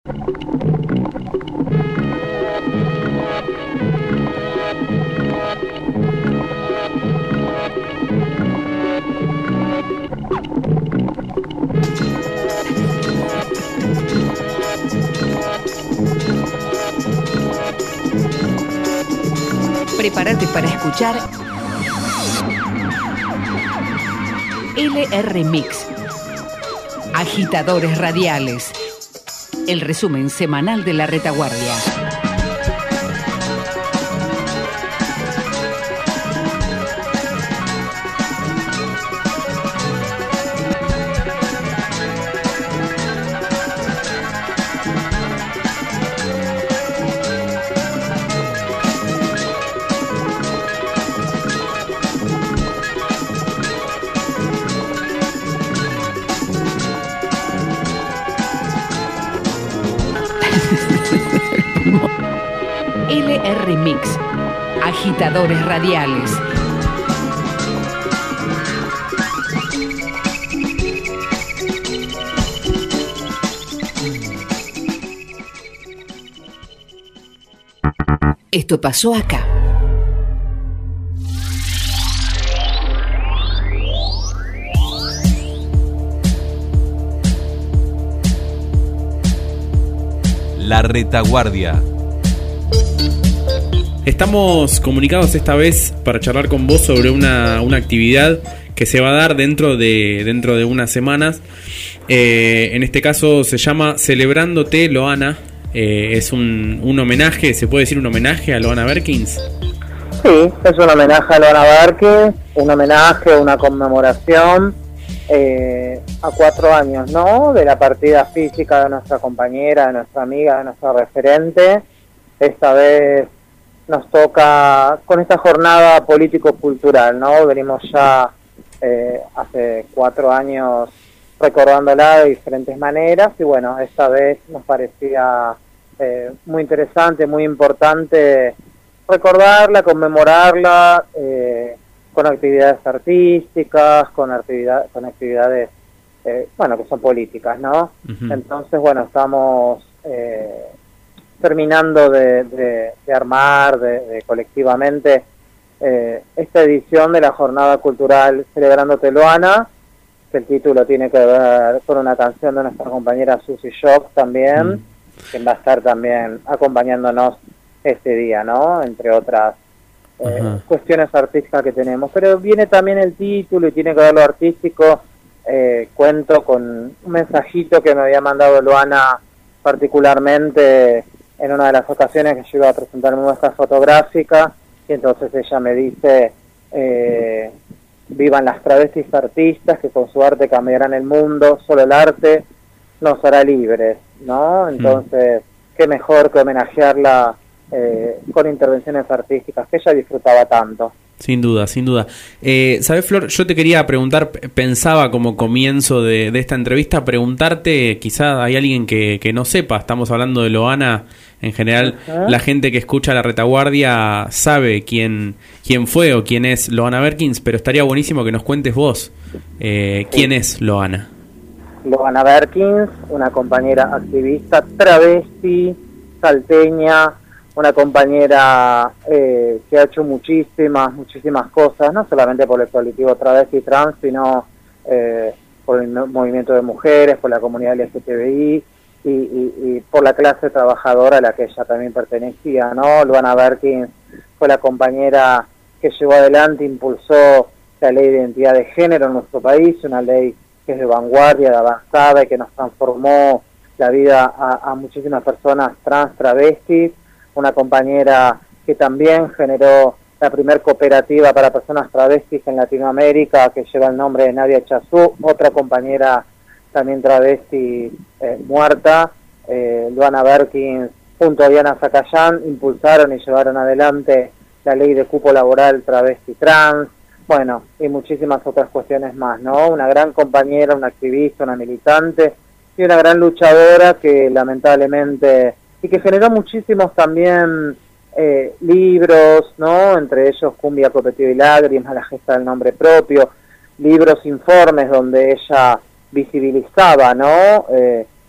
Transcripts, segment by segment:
Prepárate para escuchar LR Mix, Agitadores Radiales, el resumen semanal de la retaguardia. LR Mix, Agitadores Radiales. Esto pasó acá. La retaguardia. Estamos comunicados esta vez para charlar con vos sobre una actividad que se va a dar dentro de unas semanas. En este caso se llama Celebrándote, Loana. Es un homenaje, ¿se puede decir un homenaje a Loana Berkins? Sí, es un homenaje a Loana Berkins, un homenaje, una conmemoración a 4 años, ¿no?, de la partida física de nuestra compañera, de nuestra amiga, de nuestra referente. Esta vez nos toca con esta jornada político-cultural, ¿no? Venimos ya hace 4 años recordándola de diferentes maneras y bueno, esta vez nos parecía muy interesante, muy importante recordarla, conmemorarla con actividades artísticas, con actividades bueno, que son políticas, ¿no? Uh-huh. Entonces, bueno, estamos terminando de armar de colectivamente esta edición de la Jornada Cultural Celebrándote, Loana, que el título tiene que ver con una canción de nuestra compañera Susie Shock también, quien va a estar también acompañándonos este día, ¿no?, entre otras cuestiones artísticas que tenemos. Pero viene también el título y tiene que ver lo artístico. Cuento con un mensajito que me había mandado Loana particularmente en una de las ocasiones que yo iba a presentar mi muestra fotográfica, y entonces ella me dice: vivan las travestis artistas que con su arte cambiarán el mundo, solo el arte nos hará libres, ¿no? Entonces, qué mejor que homenajearla con intervenciones artísticas que ella disfrutaba tanto. Sin duda, sin duda. ¿Sabes, Flor? Yo te quería preguntar, pensaba como comienzo de esta entrevista, preguntarte, quizá hay alguien que no sepa, estamos hablando de Loana, en general la gente que escucha la retaguardia sabe quién fue o quién es Loana Berkins, pero estaría buenísimo que nos cuentes vos, ¿quién es Loana? Loana Berkins, una compañera activista travesti, salteña, una compañera que ha hecho muchísimas cosas, no solamente por el colectivo travesti trans, sino por el movimiento de mujeres, por la comunidad LGTBI y por la clase trabajadora a la que ella también pertenecía, ¿no? Loana Berkins fue la compañera que llevó adelante, impulsó la ley de identidad de género en nuestro país, una ley que es de vanguardia, de avanzada y que nos transformó la vida a muchísimas personas trans, travestis. Una compañera que también generó la primer cooperativa para personas travestis en Latinoamérica, que lleva el nombre de Nadia Chazú, otra compañera también travesti muerta, Loana Berkins, junto a Diana Zacayán, impulsaron y llevaron adelante la ley de cupo laboral travesti trans, bueno, y muchísimas otras cuestiones más, ¿no? Una gran compañera, una activista, una militante y una gran luchadora que lamentablemente, y que generó muchísimos también libros, ¿no? Entre ellos Cumbia, Copetío y Lágrimas, La gesta del nombre propio, libros, informes donde ella visibilizaba, ¿no?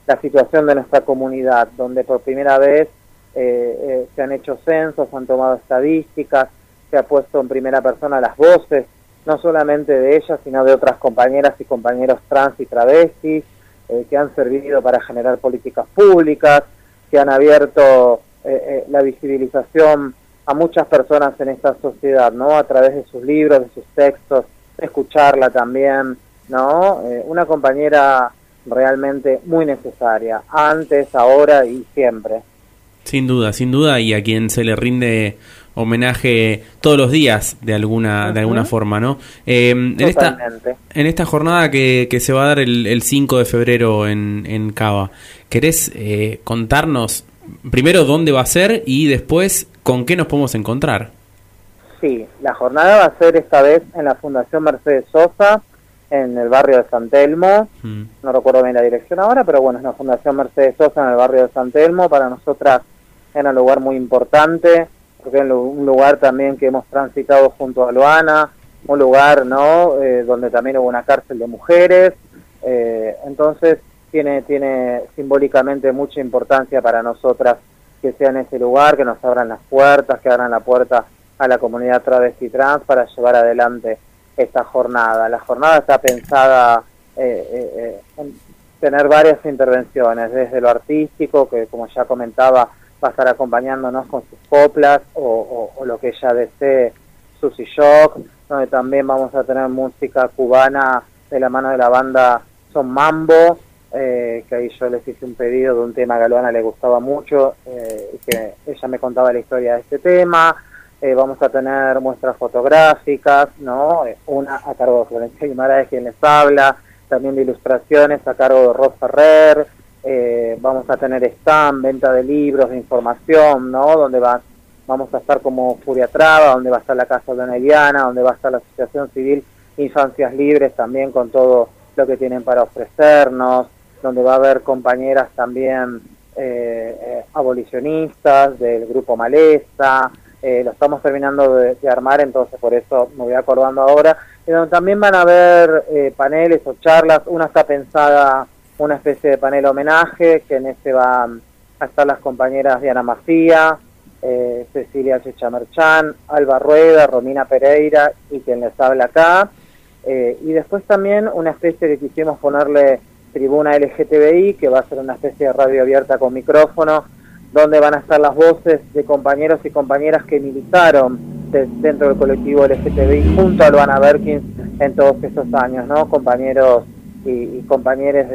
la situación de nuestra comunidad, donde por primera vez se han hecho censos, han tomado estadísticas, se ha puesto en primera persona las voces, no solamente de ellas, sino de otras compañeras y compañeros trans y travestis, que han servido para generar políticas públicas, que han abierto la visibilización a muchas personas en esta sociedad, ¿no? A través de sus libros, de sus textos, de escucharla también, ¿no? Una compañera realmente muy necesaria, antes, ahora y siempre. Sin duda, y a quien se le rinde homenaje todos los días de alguna forma, ¿no? En esta jornada que se va a dar el 5 de febrero en Cava, ¿querés contarnos primero dónde va a ser y después con qué nos podemos encontrar? Sí, la jornada va a ser esta vez en la Fundación Mercedes Sosa, en el barrio de San Telmo. No recuerdo bien la dirección ahora, pero bueno, es la Fundación Mercedes Sosa en el barrio de San Telmo. Para nosotras era un lugar muy importante, porque es un lugar también que hemos transitado junto a Loana, un lugar, ¿no? Donde también hubo una cárcel de mujeres, entonces tiene simbólicamente mucha importancia para nosotras que sea en ese lugar, que nos abran las puertas, que abran la puerta a la comunidad travesti trans para llevar adelante esta jornada. La jornada está pensada en tener varias intervenciones, desde lo artístico, que como ya comentaba, va a estar acompañándonos con sus coplas o lo que ella desee, Susi Shock, donde también vamos a tener música cubana de la mano de la banda Son Mambo, que ahí yo les hice un pedido de un tema que a Luana le gustaba mucho, y que ella me contaba la historia de este tema. Vamos a tener muestras fotográficas, ¿no? Una a cargo de Florencia Guimaraes, quien les habla, también de ilustraciones a cargo de Ros Ferrer. Vamos a tener stand, venta de libros, de información, ¿no? Donde vamos a estar como Furia Traba, donde va a estar la Casa de Eliana, donde va a estar la Asociación Civil Infancias Libres también con todo lo que tienen para ofrecernos, donde va a haber compañeras también abolicionistas del Grupo Maleza. Lo estamos terminando de armar, entonces por eso me voy acordando ahora, y donde también van a haber paneles o charlas. Una está pensada una especie de panel homenaje, que en ese van a estar las compañeras Diana Macía, Cecilia Chechamerchán, Alba Rueda, Romina Pereira y quien les habla acá, y después también una especie que quisimos ponerle tribuna LGTBI, que va a ser una especie de radio abierta con micrófono, donde van a estar las voces de compañeros y compañeras que militaron dentro del colectivo LGTBI junto a Luana Berkins en todos esos años, ¿no? Compañeros y compañeros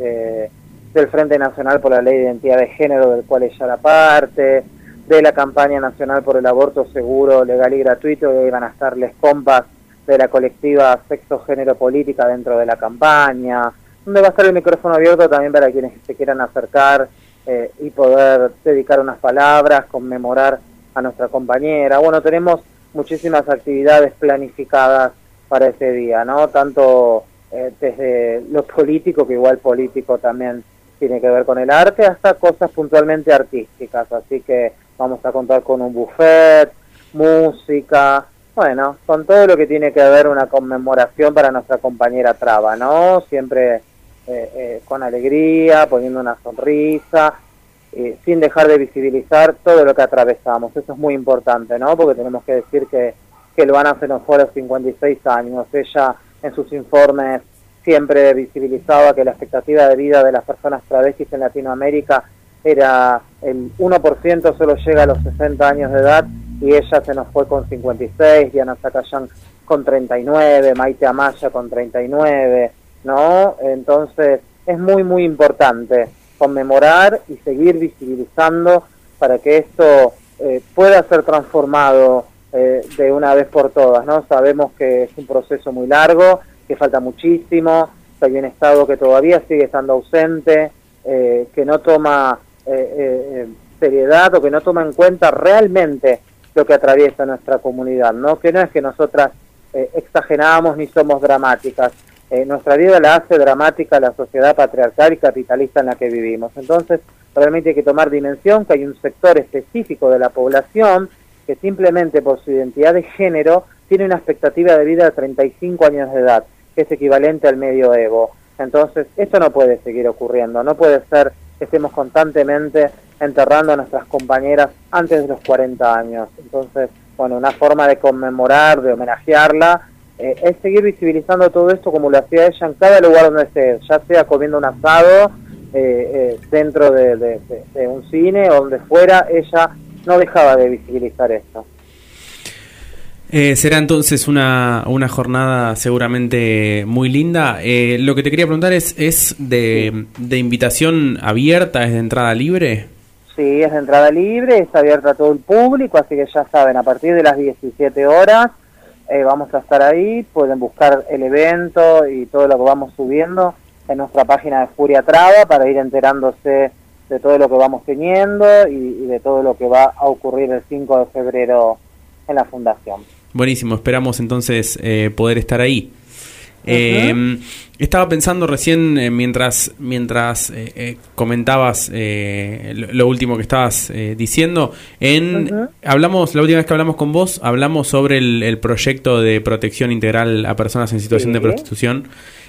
del Frente Nacional por la Ley de Identidad de Género, del cual ella era parte, de la campaña nacional por el aborto seguro, legal y gratuito, y ahí van a estar les compas de la colectiva Sexo Género Política dentro de la campaña, donde va a estar el micrófono abierto también para quienes se quieran acercar y poder dedicar unas palabras, conmemorar a nuestra compañera. Bueno, tenemos muchísimas actividades planificadas para ese día, ¿no? Tanto desde lo político, que igual político también tiene que ver con el arte, hasta cosas puntualmente artísticas, así que vamos a contar con un buffet, música, bueno, con todo lo que tiene que ver una conmemoración para nuestra compañera Traba, ¿no? Siempre con alegría, poniendo una sonrisa, sin dejar de visibilizar todo lo que atravesamos. Eso es muy importante, ¿no? Porque tenemos que decir que Luana se nos fue a los 56 años. Ella en sus informes siempre visibilizaba que la expectativa de vida de las personas travestis en Latinoamérica era el 1%, solo llega a los 60 años de edad, y ella se nos fue con 56, Diana Zacayán con 39, Maite Amaya con 39, ¿no? Entonces es muy muy importante conmemorar y seguir visibilizando para que esto pueda ser transformado de una vez por todas, ¿no? Sabemos que es un proceso muy largo, que falta muchísimo, que hay un Estado que todavía sigue estando ausente, que no toma seriedad o que no toma en cuenta realmente lo que atraviesa nuestra comunidad, ¿no? Que no es que nosotras exageramos ni somos dramáticas. Nuestra vida la hace dramática la sociedad patriarcal y capitalista en la que vivimos. Entonces, realmente hay que tomar dimensión que hay un sector específico de la población que simplemente por su identidad de género tiene una expectativa de vida de 35 años de edad, que es equivalente al medioevo. Entonces, esto no puede seguir ocurriendo, no puede ser que estemos constantemente enterrando a nuestras compañeras antes de los 40 años. Entonces, bueno, una forma de conmemorar, de homenajearla, es seguir visibilizando todo esto como lo hacía ella en cada lugar donde esté, ya sea comiendo un asado, dentro de un cine o donde fuera, ella no dejaba de visibilizar esto. Será entonces una jornada seguramente muy linda. Lo que te quería preguntar es de invitación abierta, ¿es de entrada libre? Sí, es de entrada libre, está abierta a todo el público, así que ya saben, a partir de las 17 horas vamos a estar ahí, pueden buscar el evento y todo lo que vamos subiendo en nuestra página de Furia Traba para ir enterándose de todo lo que vamos teniendo y de todo lo que va a ocurrir el 5 de febrero en la Fundación. Buenísimo, esperamos entonces poder estar ahí. Estaba pensando recién, mientras comentabas lo último que estabas diciendo, hablamos, la última vez que hablamos con vos, hablamos sobre el proyecto de protección integral a personas en situación de prostitución.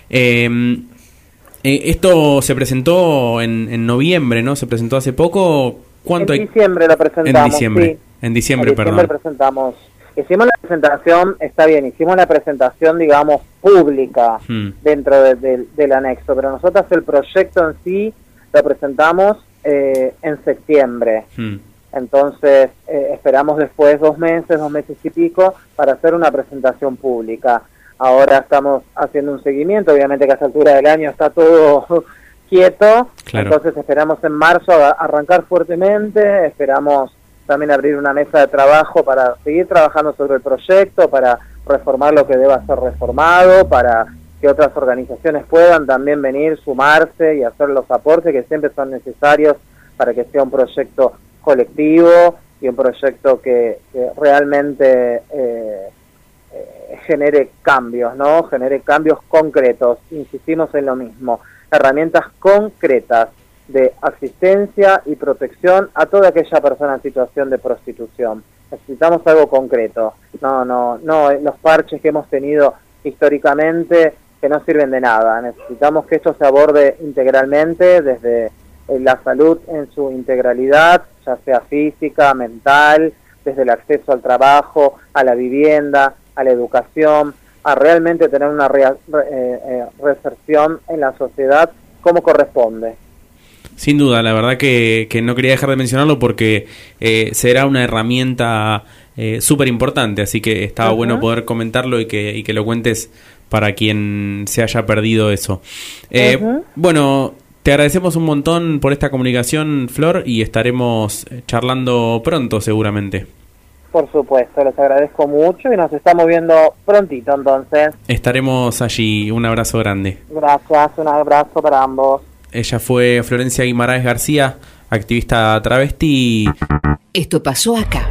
Esto se presentó en noviembre, ¿no? Se presentó hace poco. ¿Cuánto en diciembre lo presentamos. En diciembre, perdón. Presentamos. Hicimos la presentación, está bien, hicimos la presentación, digamos, pública dentro del anexo, pero nosotros el proyecto en sí lo presentamos en septiembre. Entonces, esperamos después 2 meses y pico para hacer una presentación pública. Ahora estamos haciendo un seguimiento, obviamente que a esta altura del año está todo quieto, claro. Entonces esperamos en marzo arrancar fuertemente, esperamos también abrir una mesa de trabajo para seguir trabajando sobre el proyecto, para reformar lo que deba ser reformado, para que otras organizaciones puedan también venir, sumarse y hacer los aportes que siempre son necesarios para que sea un proyecto colectivo y un proyecto que realmente genere cambios, ¿no? Genere cambios concretos. Insistimos en lo mismo, herramientas concretas de asistencia y protección a toda aquella persona en situación de prostitución. Necesitamos algo concreto, no los parches que hemos tenido históricamente que no sirven de nada. Necesitamos que esto se aborde integralmente desde la salud en su integralidad, ya sea física, mental, desde el acceso al trabajo, a la vivienda, a la educación, a realmente tener una reinserción en la sociedad como corresponde. Sin duda, la verdad que no quería dejar de mencionarlo porque será una herramienta súper importante, así que estaba bueno poder comentarlo y que lo cuentes para quien se haya perdido eso. Bueno, te agradecemos un montón por esta comunicación, Flor, y estaremos charlando pronto seguramente. Por supuesto, les agradezco mucho y nos estamos viendo prontito entonces. Estaremos allí, un abrazo grande. Gracias, un abrazo para ambos. Ella fue Florencia Guimaraes García, activista travesti. Esto pasó acá.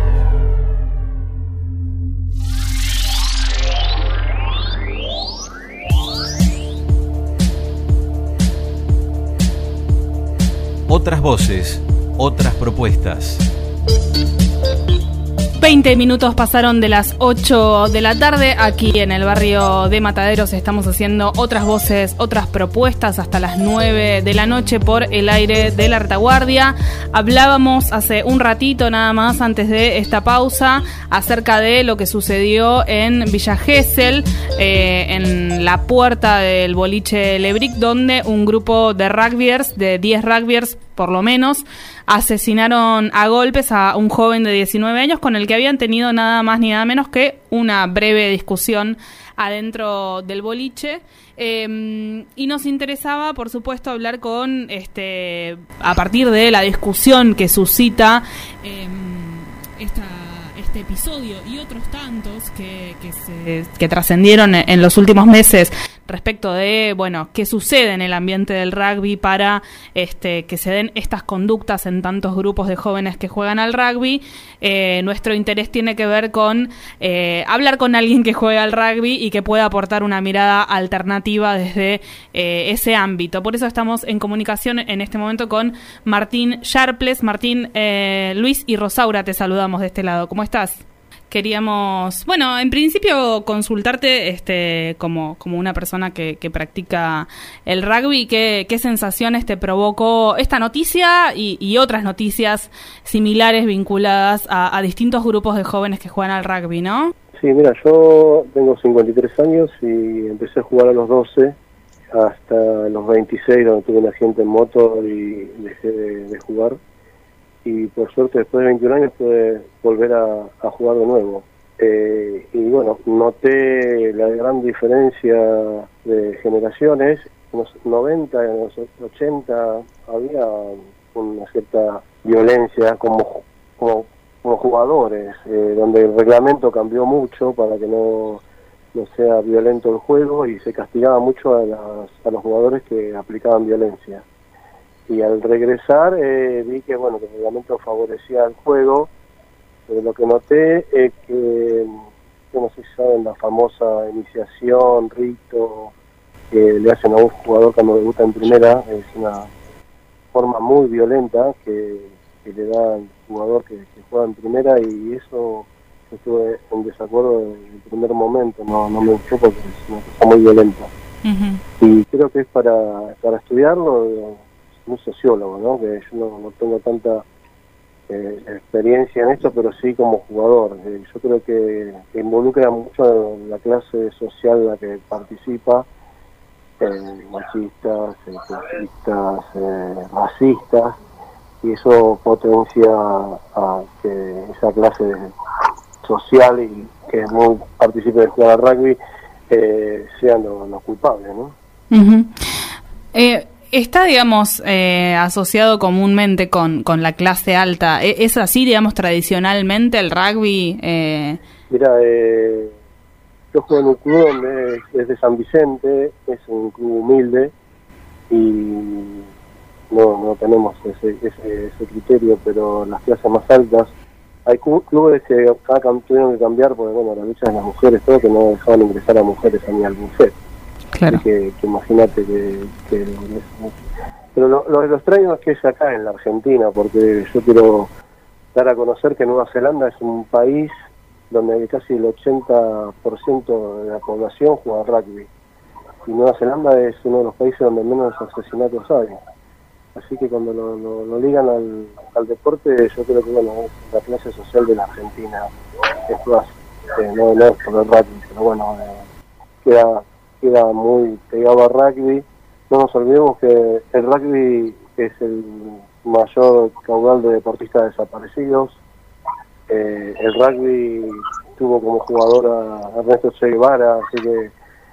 Otras voces, otras propuestas. 20 minutos pasaron de las 8 de la tarde. Aquí en el barrio de Mataderos estamos haciendo otras voces, otras propuestas hasta las 9 de la noche por el aire de la retaguardia. Hablábamos hace un ratito nada más antes de esta pausa acerca de lo que sucedió en Villa Gesell, en la puerta del boliche Lebric, donde un grupo de rugbyers, de 10 rugbyers por lo menos, asesinaron a golpes a un joven de 19 años con el que habían tenido nada más ni nada menos que una breve discusión adentro del boliche. Y nos interesaba, por supuesto, hablar con a partir de la discusión que suscita este episodio y otros tantos que trascendieron en los últimos meses respecto de, bueno, qué sucede en el ambiente del rugby para que se den estas conductas en tantos grupos de jóvenes que juegan al rugby. Nuestro interés tiene que ver con hablar con alguien que juega al rugby y que pueda aportar una mirada alternativa desde ese ámbito. Por eso estamos en comunicación en este momento con Martín Sharples. Martín, Luis y Rosaura te saludamos de este lado. ¿Cómo estás? queríamos, bueno, en principio consultarte como una persona que practica el rugby, qué sensaciones te provocó esta noticia y otras noticias similares vinculadas a distintos grupos de jóvenes que juegan al rugby, ¿no? Sí, mira, yo tengo 53 años y empecé a jugar a los 12 hasta los 26, donde tuve un accidente en moto y dejé de jugar. Y por suerte después de 21 años pude volver a jugar de nuevo. Y bueno, noté la gran diferencia de generaciones. En los 90, en los 80 había una cierta violencia como jugadores, donde el reglamento cambió mucho para que no sea violento el juego y se castigaba mucho a los jugadores que aplicaban violencia. Y al regresar vi que bueno, que el reglamento favorecía el juego, pero lo que noté es que, no sé si saben, la famosa iniciación, rito que le hacen a un jugador cuando debuta en primera, es una forma muy violenta que le da al jugador que juega en primera, y eso yo estuve en desacuerdo desde el primer momento, no me gustó porque es una cosa muy violenta. Uh-huh. Y creo que es para estudiarlo, un sociólogo, ¿no? Que yo no tengo tanta experiencia en esto, pero sí como jugador. Yo creo que involucra mucho la clase social en la que participa, machistas, clasistas, racistas, y eso potencia a que esa clase social y que es muy partícipe de jugar al rugby sean los culpables, ¿no? Uh-huh. Está, digamos, asociado comúnmente con la clase alta. ¿Es así, digamos, tradicionalmente el rugby? Mira, yo juego en un club donde es de San Vicente, es un club humilde y no tenemos ese criterio, pero las clases más altas, hay clubes que tuvieron que cambiar porque, bueno, la lucha de las mujeres, todo, que no dejaban ingresar a mujeres ni al buffet. Claro. Que imagínate que pero lo extraño es que es acá en la Argentina, porque yo quiero dar a conocer que Nueva Zelanda es un país donde casi el 80% de la población juega rugby, y Nueva Zelanda es uno de los países donde menos asesinatos hay, así que cuando lo ligan al deporte, yo creo que bueno, es la clase social de la Argentina, es más, no es por el rugby, pero bueno, queda muy pegado al rugby. No nos olvidemos que el rugby es el mayor caudal de deportistas desaparecidos. El rugby tuvo como jugador a Ernesto Che Guevara, así que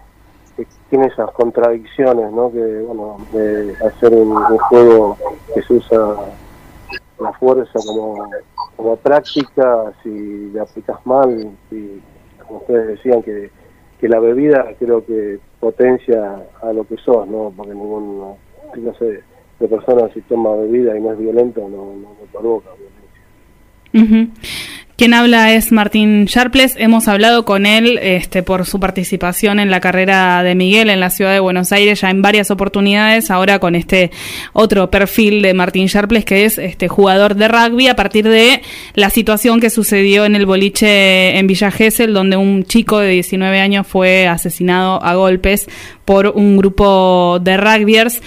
tiene esas contradicciones, ¿no? Que bueno, de hacer un juego que se usa la fuerza como práctica, si le aplicas mal, y como ustedes decían que la bebida creo que potencia a lo que sos, ¿no? Porque ninguna clase de persona, si toma bebida y no es violento, no provoca violencia. Uh-huh. Quien habla es Martín Sharpless. Hemos hablado con él por su participación en la carrera de Miguel en la ciudad de Buenos Aires ya en varias oportunidades, ahora con este otro perfil de Martín Sharpless, que es jugador de rugby, a partir de la situación que sucedió en el boliche en Villa Gesell, donde un chico de 19 años fue asesinado a golpes por un grupo de rugbyers,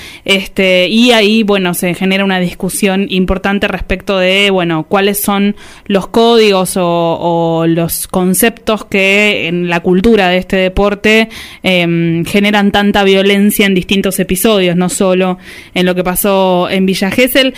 y ahí, bueno, se genera una discusión importante respecto de, bueno, cuáles son los códigos o los conceptos que en la cultura de este deporte generan tanta violencia en distintos episodios, no solo en lo que pasó en Villa Gesell.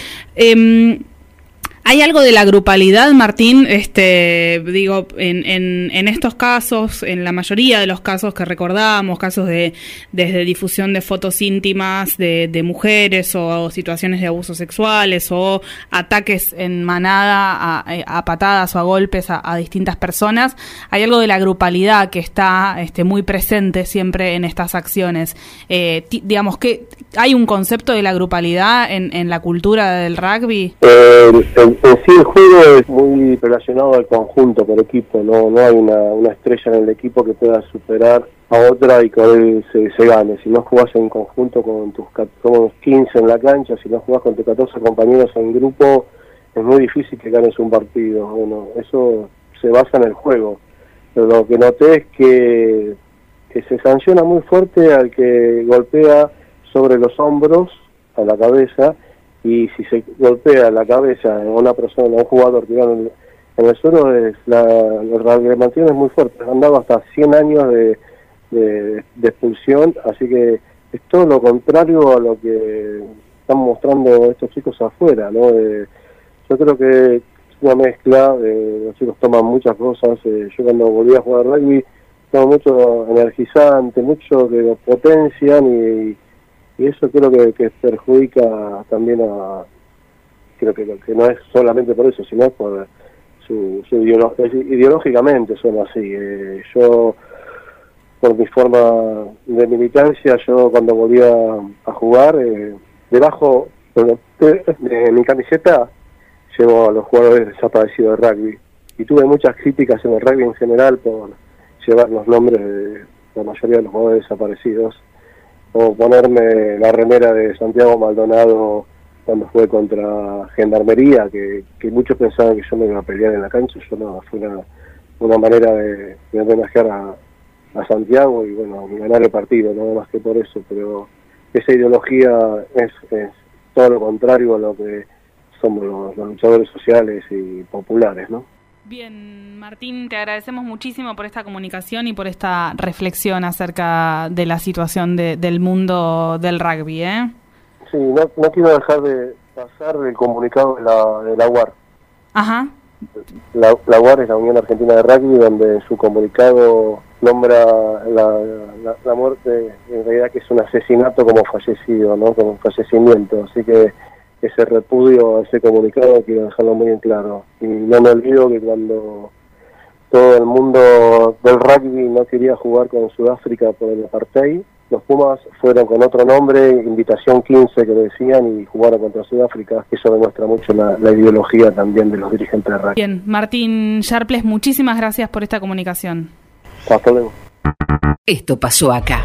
¿Hay algo de la grupalidad, Martín? Digo, en estos casos, en la mayoría de los casos que recordamos, casos desde difusión de fotos íntimas de mujeres o situaciones de abusos sexuales o ataques en manada a patadas o a golpes a distintas personas, hay algo de la grupalidad que está muy presente siempre en estas acciones. Digamos que hay un concepto de la grupalidad en la cultura del rugby. En sí el juego es muy relacionado al conjunto, por equipo, no hay una estrella en el equipo que pueda superar a otra y que él se gane. Si no jugás en conjunto con tus 15 en la cancha, si no jugás con tus 14 compañeros en grupo, es muy difícil que ganes un partido. Bueno, eso se basa en el juego. Pero lo que noté es que se sanciona muy fuerte al que golpea sobre los hombros a la cabeza, y si se golpea la cabeza a una persona, a un jugador tirado en el suelo, la reglamentación es muy fuerte, han dado hasta 100 años de expulsión, así que es todo lo contrario a lo que están mostrando estos chicos afuera, ¿no? Yo creo que es una mezcla, los chicos toman muchas cosas, yo cuando volví a jugar rugby tomo mucho energizante, mucho que lo potencian, y eso creo que perjudica también creo que no es solamente por eso, sino por ideológicamente son así. Yo, por mi forma de militancia, yo cuando volví a jugar, debajo de mi camiseta llevo a los jugadores desaparecidos de rugby, y tuve muchas críticas en el rugby en general por llevar los nombres de la mayoría de los jugadores desaparecidos, o ponerme la remera de Santiago Maldonado cuando fue contra Gendarmería, que muchos pensaban que yo me iba a pelear en la cancha. Yo no, fue una manera de homenajear a Santiago y bueno, ganar el partido, no más que por eso, pero esa ideología es todo lo contrario a lo que somos los luchadores sociales y populares, ¿no? Bien, Martín, te agradecemos muchísimo por esta comunicación y por esta reflexión acerca de la situación del mundo del rugby, ¿eh? Sí, no quiero dejar de pasar el comunicado de la UAR. Ajá. La UAR es la Unión Argentina de Rugby, donde en su comunicado nombra la muerte, en realidad que es un asesinato como fallecido, ¿no? Como fallecimiento, así que ese repudio a ese comunicado quiero dejarlo muy en claro. Y no me olvido que cuando todo el mundo del rugby no quería jugar con Sudáfrica por el apartheid, los Pumas fueron con otro nombre, Invitación 15 que decían, y jugaron contra Sudáfrica. Eso demuestra mucho la ideología también de los dirigentes de rugby. Bien, Martín Sharples, muchísimas gracias por esta comunicación. Hasta luego. Esto pasó acá.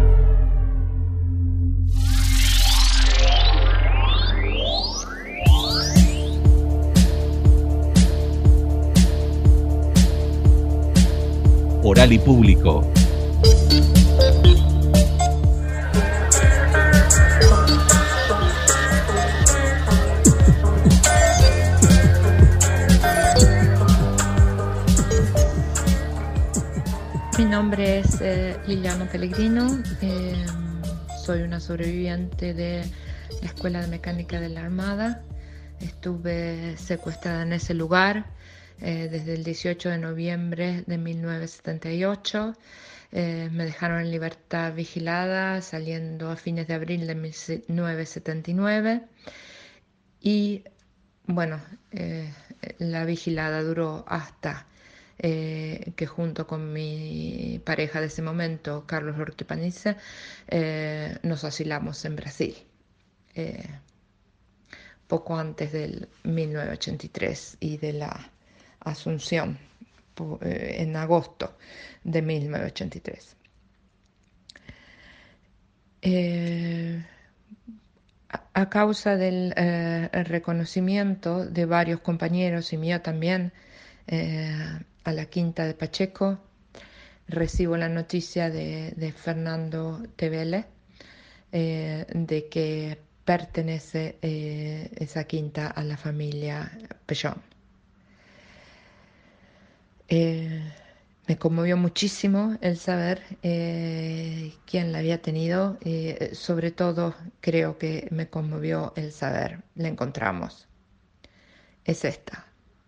Oral y público. Mi nombre es Liliana Pellegrino, soy una sobreviviente de la Escuela de Mecánica de la Armada. Estuve secuestrada en ese lugar desde el 18 de noviembre de 1978. Me dejaron en libertad vigilada saliendo a fines de abril de 1979 y bueno, la vigilada duró hasta que junto con mi pareja de ese momento, Carlos Ortipaniza, nos asilamos en Brasil, poco antes del 1983 y de la Asunción en agosto de 1983. A causa del reconocimiento de varios compañeros y mío también a la Quinta de Pacheco, recibo la noticia de Fernando Tevele de que pertenece esa quinta a la familia Pellón. Me conmovió muchísimo el saber quién la había tenido, sobre todo creo que me conmovió el saber, la encontramos, es esta.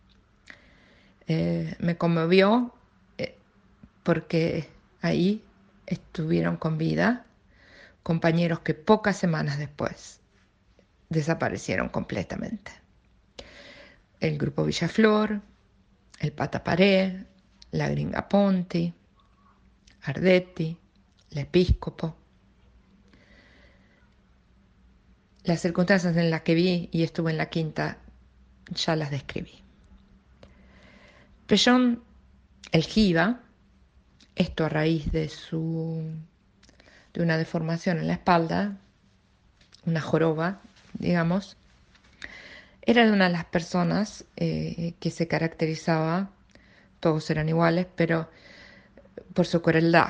Me conmovió porque ahí estuvieron con vida compañeros que pocas semanas después desaparecieron completamente. El grupo Villaflor, el Pata Paré, la Gringa Ponti, Ardetti, el Episcopo. Las circunstancias en las que vi y estuve en la quinta ya las describí. Pellón, el Jiba, esto a raíz de una deformación en la espalda, una joroba, digamos, era de una de las personas que se caracterizaba todos eran iguales, pero por su crueldad,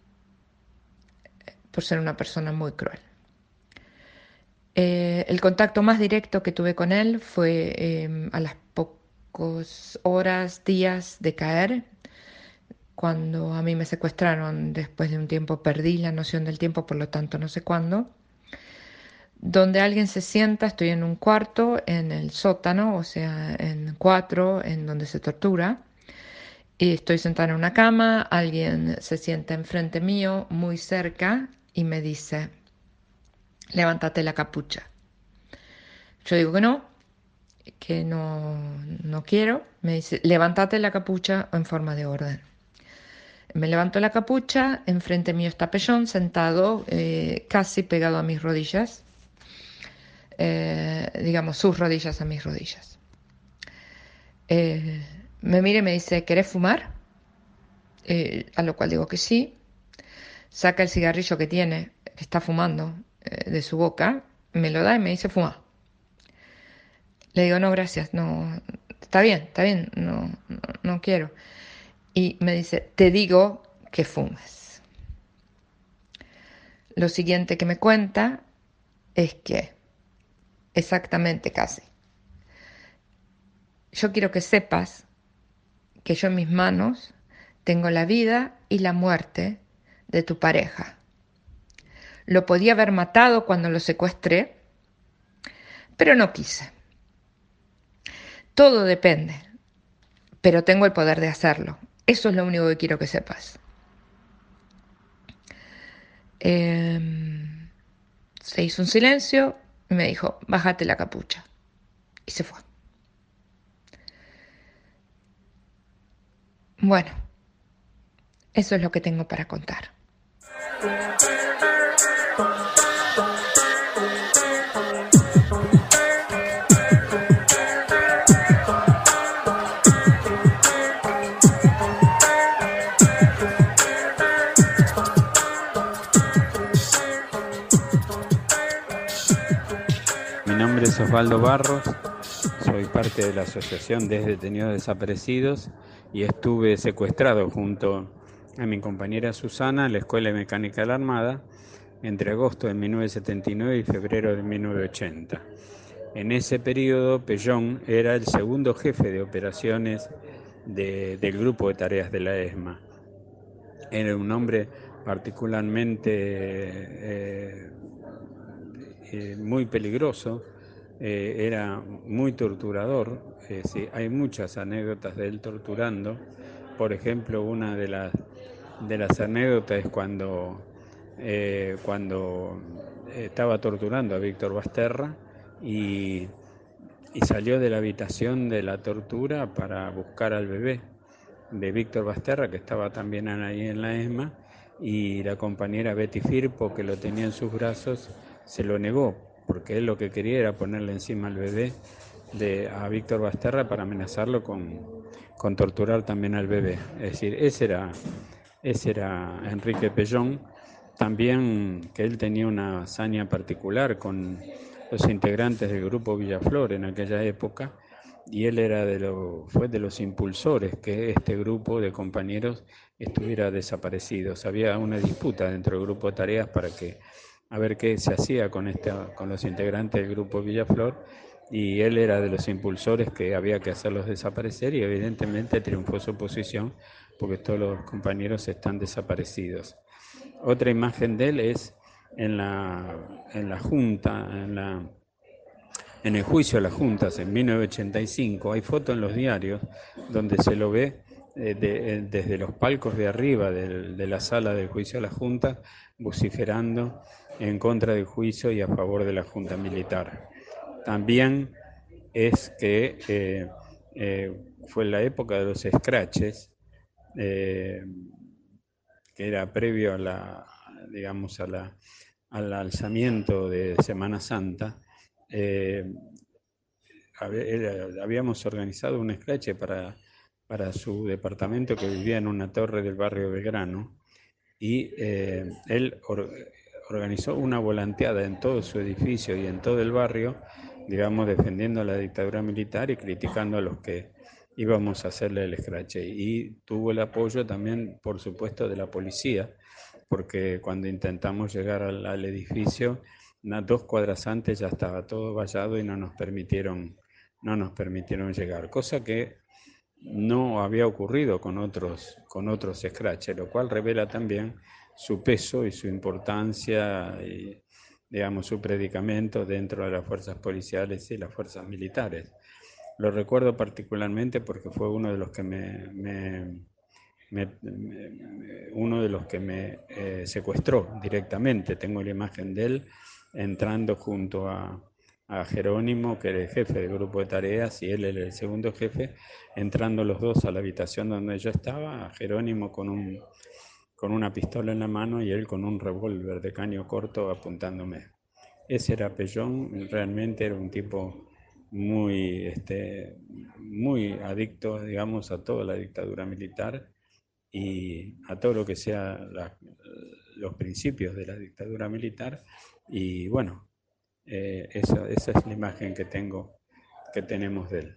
por ser una persona muy cruel. El contacto más directo que tuve con él fue a las pocas horas, días de caer, cuando a mí me secuestraron. Después de un tiempo perdí la noción del tiempo, por lo tanto no sé cuándo. Donde alguien se sienta, estoy en un cuarto, en el sótano, o sea, en 4, en donde se tortura, y estoy sentada en una cama, alguien se sienta enfrente mío, muy cerca, y me dice: levántate la capucha. Yo digo que no quiero. Me dice: levántate la capucha en forma de orden. Me levanto la capucha, enfrente mío está Pellón, sentado casi pegado a mis rodillas, digamos, sus rodillas a mis rodillas. Me mira y me dice: ¿querés fumar? A lo cual digo que sí. Saca el cigarrillo que tiene, que está fumando, de su boca, me lo da y me dice: fuma. Le digo: no, gracias, no, está bien, no quiero. Y me dice: te digo que fumes. Lo siguiente que me cuenta es que, exactamente casi, yo quiero que sepas que yo en mis manos tengo la vida y la muerte de tu pareja. Lo podía haber matado cuando lo secuestré, pero no quise. Todo depende, pero tengo el poder de hacerlo. Eso es lo único que quiero que sepas. Se hizo un silencio y me dijo: bájate la capucha. Y se fue. Bueno, eso es lo que tengo para contar. Mi nombre es Osvaldo Barros, soy parte de la Asociación de Detenidos Desaparecidos y estuve secuestrado junto a mi compañera Susana en la Escuela de Mecánica de la Armada entre agosto de 1979 y febrero de 1980. En ese periodo, Pellón era el segundo jefe de operaciones del grupo de tareas de la ESMA. Era un hombre particularmente muy peligroso, era muy torturador. Sí, hay muchas anécdotas de él torturando. Por ejemplo, una de las anécdotas es cuando estaba torturando a Víctor Basterra y salió de la habitación de la tortura para buscar al bebé de Víctor Basterra, que estaba también ahí en la ESMA, y la compañera Betty Firpo, que lo tenía en sus brazos, se lo negó, porque él lo que quería era ponerle encima al bebé a Víctor Basterra para amenazarlo con torturar también al bebé. Es decir, ese era Enrique Pellón. También que él tenía una hazaña particular con los integrantes del grupo Villaflor en aquella época, y él fue de los impulsores que este grupo de compañeros estuviera desaparecido. Había una disputa dentro del grupo de tareas a ver qué se hacía con los integrantes del grupo Villaflor, y él era de los impulsores que había que hacerlos desaparecer, y evidentemente triunfó su posición porque todos los compañeros están desaparecidos. Otra imagen de él es en la Junta, en el juicio de las juntas en 1985. Hay fotos en los diarios donde se lo ve desde los palcos de arriba de la sala del juicio de las juntas, vociferando en contra del juicio y a favor de la junta militar. También es que fue en la época de los scratches, que era previo al alzamiento de Semana Santa. Habíamos organizado un scratch para su departamento, que vivía en una torre del barrio Belgrano, y él organizó una volanteada en todo su edificio y en todo el barrio, digamos, defendiendo la dictadura militar y criticando a los que íbamos a hacerle el escrache. Y tuvo el apoyo también, por supuesto, de la policía, porque cuando intentamos llegar al edificio, 2 cuadras antes ya estaba todo vallado y no nos permitieron llegar, cosa que no había ocurrido con otros scratches, lo cual revela también su peso y su importancia y, digamos, su predicamento dentro de las fuerzas policiales y las fuerzas militares. Lo recuerdo particularmente porque fue uno de los que me secuestró directamente. Tengo la imagen de él entrando junto a Jerónimo, que era el jefe del grupo de tareas, y él era el segundo jefe, entrando los dos a la habitación donde yo estaba, a Jerónimo con una pistola en la mano y él con un revólver de caño corto apuntándome. Ese era Pellón, realmente era un tipo muy adicto, digamos, a toda la dictadura militar y a todo lo que sea los principios de la dictadura militar. Y bueno, esa es la imagen que tenemos de él.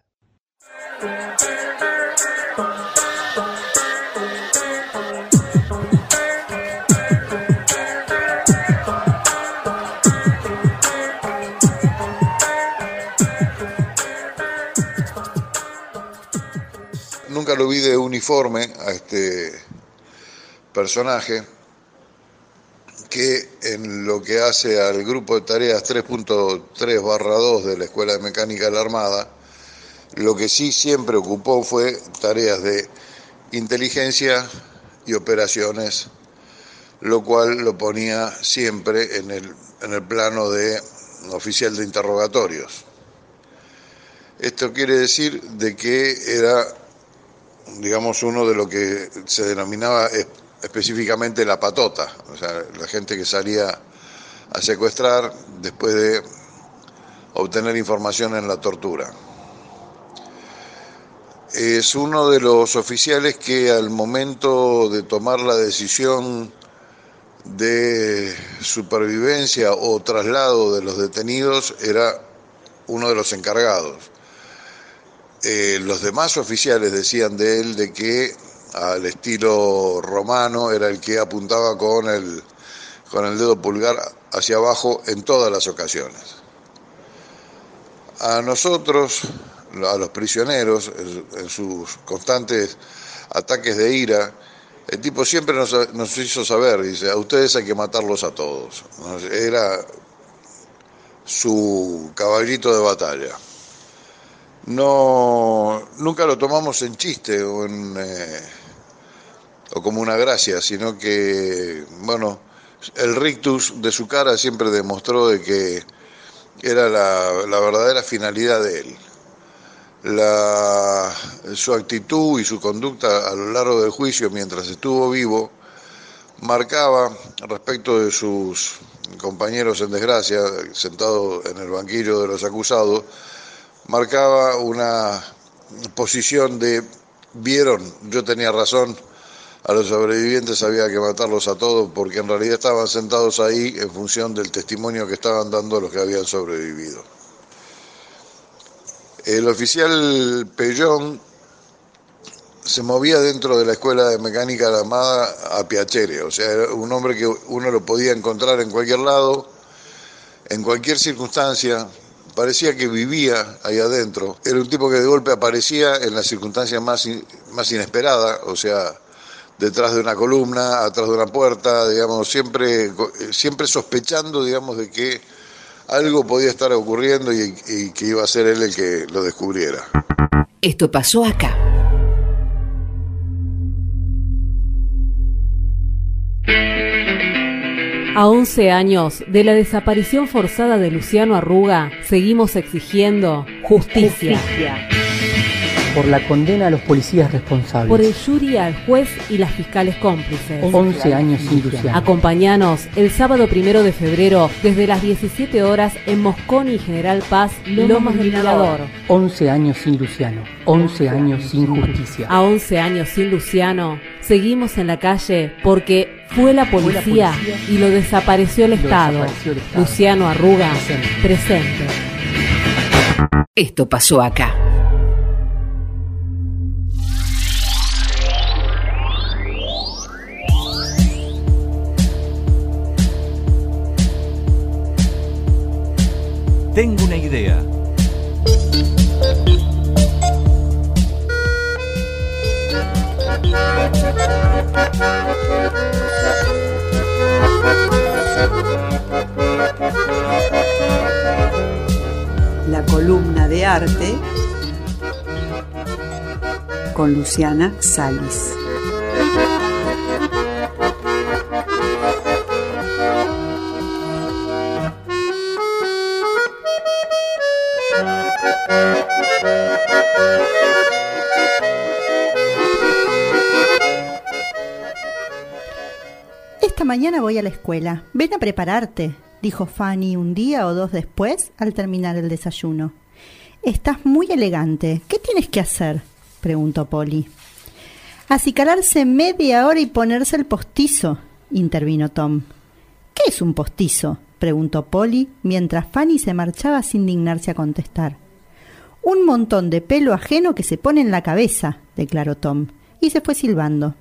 Nunca lo vi de uniforme a este personaje, que en lo que hace al grupo de tareas 3.3/2 de la Escuela de Mecánica de la Armada, lo que sí siempre ocupó fue tareas de inteligencia y operaciones, lo cual lo ponía siempre en el plano de oficial de interrogatorios. Esto quiere decir de que era, digamos, uno de lo que se denominaba específicamente la patota, o sea, la gente que salía a secuestrar después de obtener información en la tortura. Es uno de los oficiales que al momento de tomar la decisión de supervivencia o traslado de los detenidos era uno de los encargados. Los demás oficiales decían de él de que al estilo romano era el que apuntaba con el dedo pulgar hacia abajo en todas las ocasiones. A nosotros, a los prisioneros, en sus constantes ataques de ira, el tipo siempre nos hizo saber, dice, a ustedes hay que matarlos a todos. Era su caballito de batalla. Nunca lo tomamos en chiste o como una gracia, sino que, bueno, el rictus de su cara siempre demostró de que era la verdadera finalidad de él. Su actitud y su conducta a lo largo del juicio mientras estuvo vivo marcaba, respecto de sus compañeros en desgracia, sentados en el banquillo de los acusados, marcaba una posición de, vieron, yo tenía razón, a los sobrevivientes había que matarlos a todos, porque en realidad estaban sentados ahí en función del testimonio que estaban dando los que habían sobrevivido. El oficial Pellón se movía dentro de la Escuela de Mecánica de la Armada a piacere, o sea, era un hombre que uno lo podía encontrar en cualquier lado, en cualquier circunstancia. Parecía que vivía ahí adentro. Era un tipo que de golpe aparecía en las circunstancias más inesperadas, o sea, detrás de una columna, atrás de una puerta, digamos, siempre sospechando, digamos, de que algo podía estar ocurriendo y que iba a ser él el que lo descubriera. Esto pasó acá. A 11 años de la desaparición forzada de Luciano Arruga, seguimos exigiendo justicia. Por la condena a los policías responsables. Por el jury al juez y las fiscales cómplices. 11 años sin Luciano. Acompáñanos el sábado 1 de febrero desde las 17 horas en Mosconi y General Paz, Lomas del Mirador. 11 años sin Luciano. 11 años sin justicia. A 11 años sin Luciano, seguimos en la calle porque fue la policía y lo desapareció el Estado. Luciano Arruga, presente. Esto pasó acá. Tengo una idea. La columna de arte con Luciana Salis. Esta mañana voy a la escuela. Ven a prepararte, dijo Fanny un día o dos después al terminar el desayuno. Estás muy elegante. ¿Qué tienes que hacer?, preguntó Polly. Acicalarse media hora y ponerse el postizo, intervino Tom. ¿Qué es un postizo?, preguntó Polly, mientras Fanny se marchaba sin dignarse a contestar. Un montón de pelo ajeno que se pone en la cabeza, declaró Tom, y se fue silbando.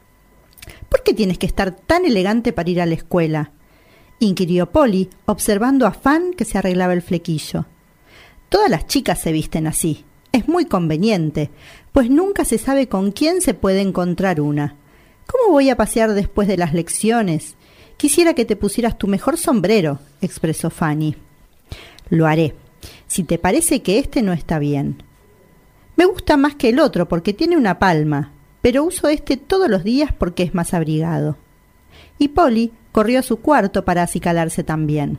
¿Por qué tienes que estar tan elegante para ir a la escuela?, inquirió Polly, observando a Fan que se arreglaba el flequillo. Todas las chicas se visten así. Es muy conveniente, pues nunca se sabe con quién se puede encontrar una. ¿Cómo voy a pasear después de las lecciones? Quisiera que te pusieras tu mejor sombrero, expresó Fanny. Lo haré, si te parece que este no está bien. Me gusta más que el otro porque tiene una palma, pero uso este todos los días porque es más abrigado. Y Polly corrió a su cuarto para acicalarse también.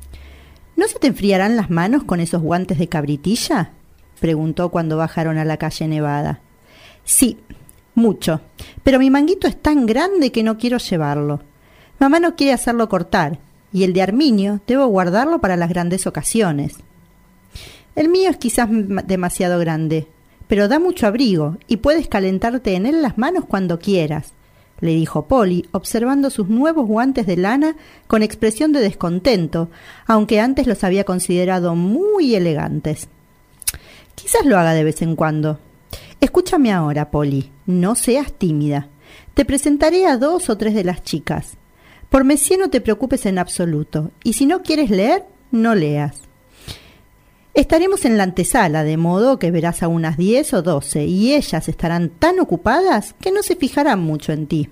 ¿No se te enfriarán las manos con esos guantes de cabritilla?, preguntó cuando bajaron a la calle nevada. Sí, mucho, pero mi manguito es tan grande que no quiero llevarlo. Mamá no quiere hacerlo cortar, y el de Arminio debo guardarlo para las grandes ocasiones. El mío es quizás demasiado grande, pero da mucho abrigo y puedes calentarte en él las manos cuando quieras, le dijo Polly, observando sus nuevos guantes de lana con expresión de descontento, aunque antes los había considerado muy elegantes. Quizás lo haga de vez en cuando. Escúchame ahora, Polly, no seas tímida. Te presentaré a 2 o 3 de las chicas. Por Messier no te preocupes en absoluto, y si no quieres leer, no leas. Estaremos en la antesala, de modo que verás a unas 10 o 12, y ellas estarán tan ocupadas que no se fijarán mucho en ti.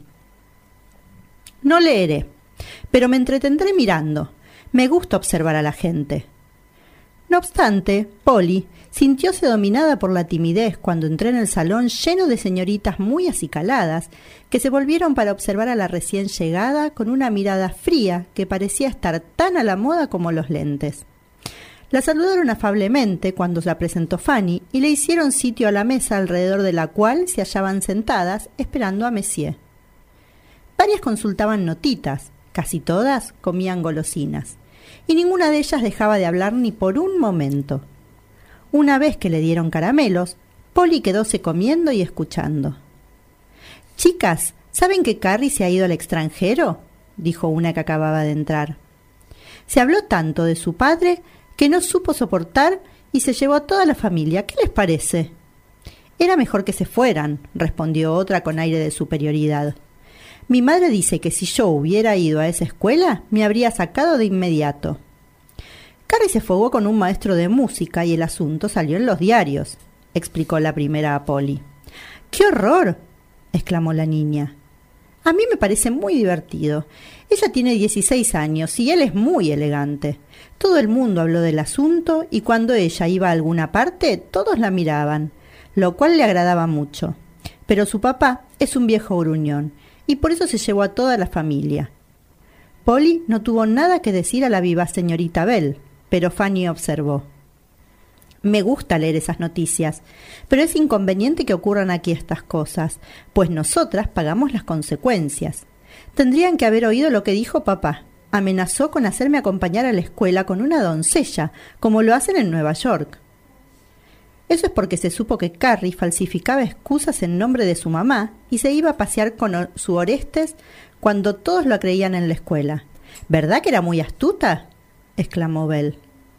No leeré, pero me entretendré mirando. Me gusta observar a la gente. No obstante, Polly sintióse dominada por la timidez cuando entró en el salón lleno de señoritas muy acicaladas que se volvieron para observar a la recién llegada con una mirada fría que parecía estar tan a la moda como los lentes. La saludaron afablemente cuando se la presentó Fanny y le hicieron sitio a la mesa alrededor de la cual se hallaban sentadas esperando a Messier. Varias consultaban notitas, casi todas comían golosinas, y ninguna de ellas dejaba de hablar ni por un momento. Una vez que le dieron caramelos, Polly quedóse comiendo y escuchando. «Chicas, ¿saben que Carrie se ha ido al extranjero?», dijo una que acababa de entrar. «Se habló tanto de su padre que no supo soportar y se llevó a toda la familia. ¿Qué les parece?». «Era mejor que se fueran», respondió otra con aire de superioridad. «Mi madre dice que si yo hubiera ido a esa escuela, me habría sacado de inmediato». Carrie se fogó con un maestro de música y el asunto salió en los diarios, explicó la primera a Polly. «¡Qué horror!», exclamó la niña. «A mí me parece muy divertido. Ella tiene 16 años y él es muy elegante. Todo el mundo habló del asunto y cuando ella iba a alguna parte, todos la miraban, lo cual le agradaba mucho. Pero su papá es un viejo gruñón y por eso se llevó a toda la familia». Polly no tuvo nada que decir a la viva señorita Bell, pero Fanny observó. «Me gusta leer esas noticias, pero es inconveniente que ocurran aquí estas cosas, pues nosotras pagamos las consecuencias. Tendrían que haber oído lo que dijo papá. Amenazó con hacerme acompañar a la escuela con una doncella, como lo hacen en Nueva York». Eso es porque se supo que Carrie falsificaba excusas en nombre de su mamá y se iba a pasear con su Orestes cuando todos lo creían en la escuela. «¿Verdad que era muy astuta?», exclamó Bell.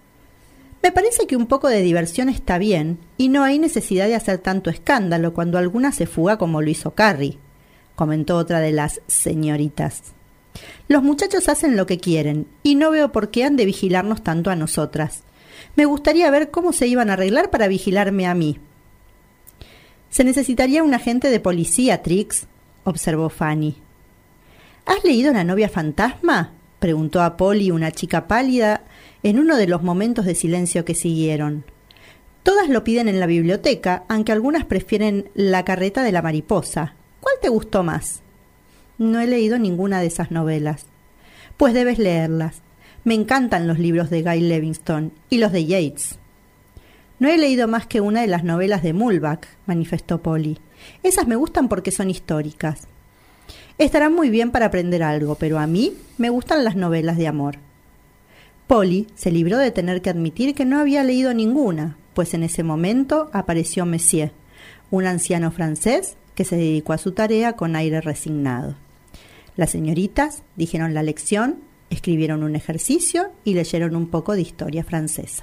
«Me parece que un poco de diversión está bien y no hay necesidad de hacer tanto escándalo cuando alguna se fuga como lo hizo Carrie», comentó otra de las señoritas. «Los muchachos hacen lo que quieren y no veo por qué han de vigilarnos tanto a nosotras. Me gustaría ver cómo se iban a arreglar para vigilarme a mí. Se necesitaría un agente de policía, Trix, observó Fanny. ¿Has leído La novia fantasma?, preguntó a Polly una chica pálida en uno de los momentos de silencio que siguieron. Todas lo piden en la biblioteca, aunque algunas prefieren La carreta de la mariposa. ¿Cuál te gustó más? No he leído ninguna de esas novelas. Pues debes leerlas. Me encantan los libros de Guy Levingston y los de Yeats. No he leído más que una de las novelas de Muhlbach, manifestó Polly. Esas me gustan porque son históricas. Estarán muy bien para aprender algo, pero a mí me gustan las novelas de amor. Polly se libró de tener que admitir que no había leído ninguna, pues en ese momento apareció Messier, un anciano francés que se dedicó a su tarea con aire resignado. Las señoritas dijeron la lección, escribieron un ejercicio y leyeron un poco de historia francesa.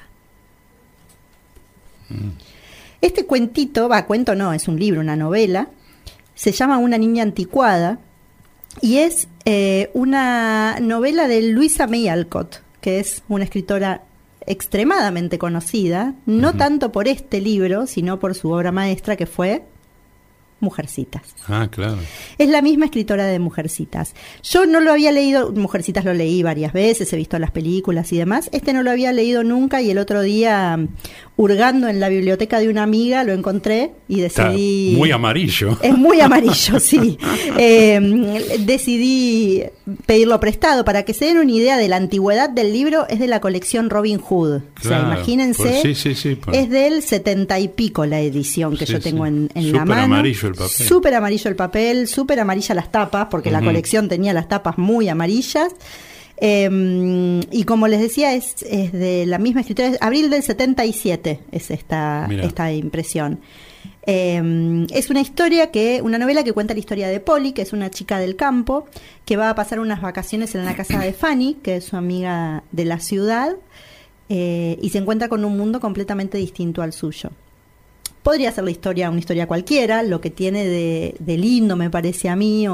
Este cuentito, cuento no, es un libro, una novela, se llama Una niña anticuada y es una novela de Louisa May Alcott, que es una escritora extremadamente conocida, no tanto por este libro, sino por su obra maestra que fue Mujercitas. Ah, claro. Es la misma escritora de Mujercitas. Yo no lo había leído, Mujercitas lo leí varias veces, he visto las películas y demás. Este no lo había leído nunca y el otro día, hurgando en la biblioteca de una amiga, lo encontré y decidí... Está muy amarillo. Es muy amarillo, sí. Decidí pedirlo prestado. Para que se den una idea de la antigüedad del libro, es de la colección Robin Hood. Claro, o sea, imagínense, es del 70 y pico la edición que yo tengo en la mano. Amarillo el papel. Súper amarillo el papel, súper amarilla las tapas, porque la colección tenía las tapas muy amarillas. Y como les decía, es de la misma escritora, es abril del 77 es esta impresión. Es una novela que cuenta la historia de Polly, que es una chica del campo, que va a pasar unas vacaciones en la casa de Fanny, que es su amiga de la ciudad, y se encuentra con un mundo completamente distinto al suyo. Podría ser una historia cualquiera, lo que tiene de lindo, me parece a mí,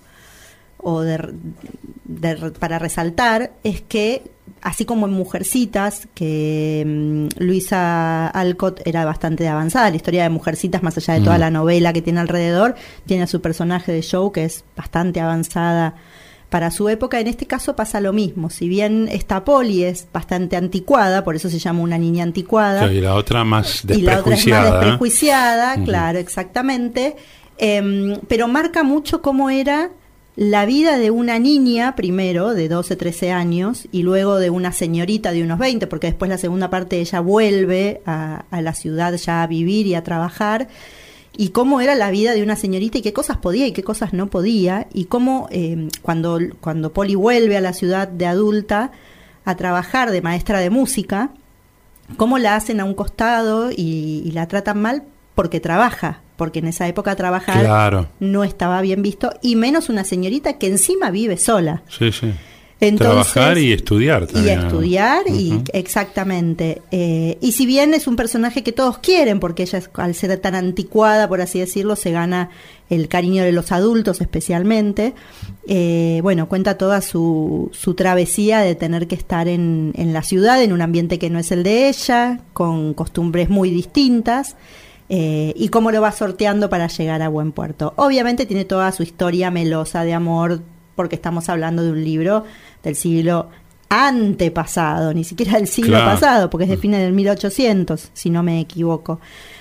para resaltar, es que, así como en Mujercitas, que Louisa Alcott era bastante avanzada, la historia de Mujercitas, más allá de toda la novela que tiene alrededor, tiene a su personaje de Joe, que es bastante avanzada para su época. En este caso pasa lo mismo, si bien esta Polly es bastante anticuada, por eso se llama Una niña anticuada. Claro, y la otra más desprejuiciada. Y la otra es más desprejuiciada, claro, exactamente. Pero marca mucho cómo era la vida de una niña, primero de 12, 13 años, y luego de una señorita de unos 20, porque después la segunda parte ella vuelve a la ciudad ya a vivir y a trabajar, y cómo era la vida de una señorita y qué cosas podía y qué cosas no podía, y cómo cuando Polly vuelve a la ciudad de adulta a trabajar de maestra de música, cómo la hacen a un costado y la tratan mal porque trabaja, porque en esa época trabajar no estaba bien visto, y menos una señorita que encima vive sola. Sí, sí. Entonces, trabajar y estudiar también. Y estudiar, y exactamente. Y si bien es un personaje que todos quieren, porque ella, al ser tan anticuada, por así decirlo, se gana el cariño de los adultos especialmente, cuenta toda su travesía de tener que estar en la ciudad, en un ambiente que no es el de ella, con costumbres muy distintas, y cómo lo va sorteando para llegar a buen puerto. Obviamente tiene toda su historia melosa de amor, porque estamos hablando de un libro del siglo antepasado, ni siquiera del siglo pasado, porque es de fines del 1800, si no me equivoco.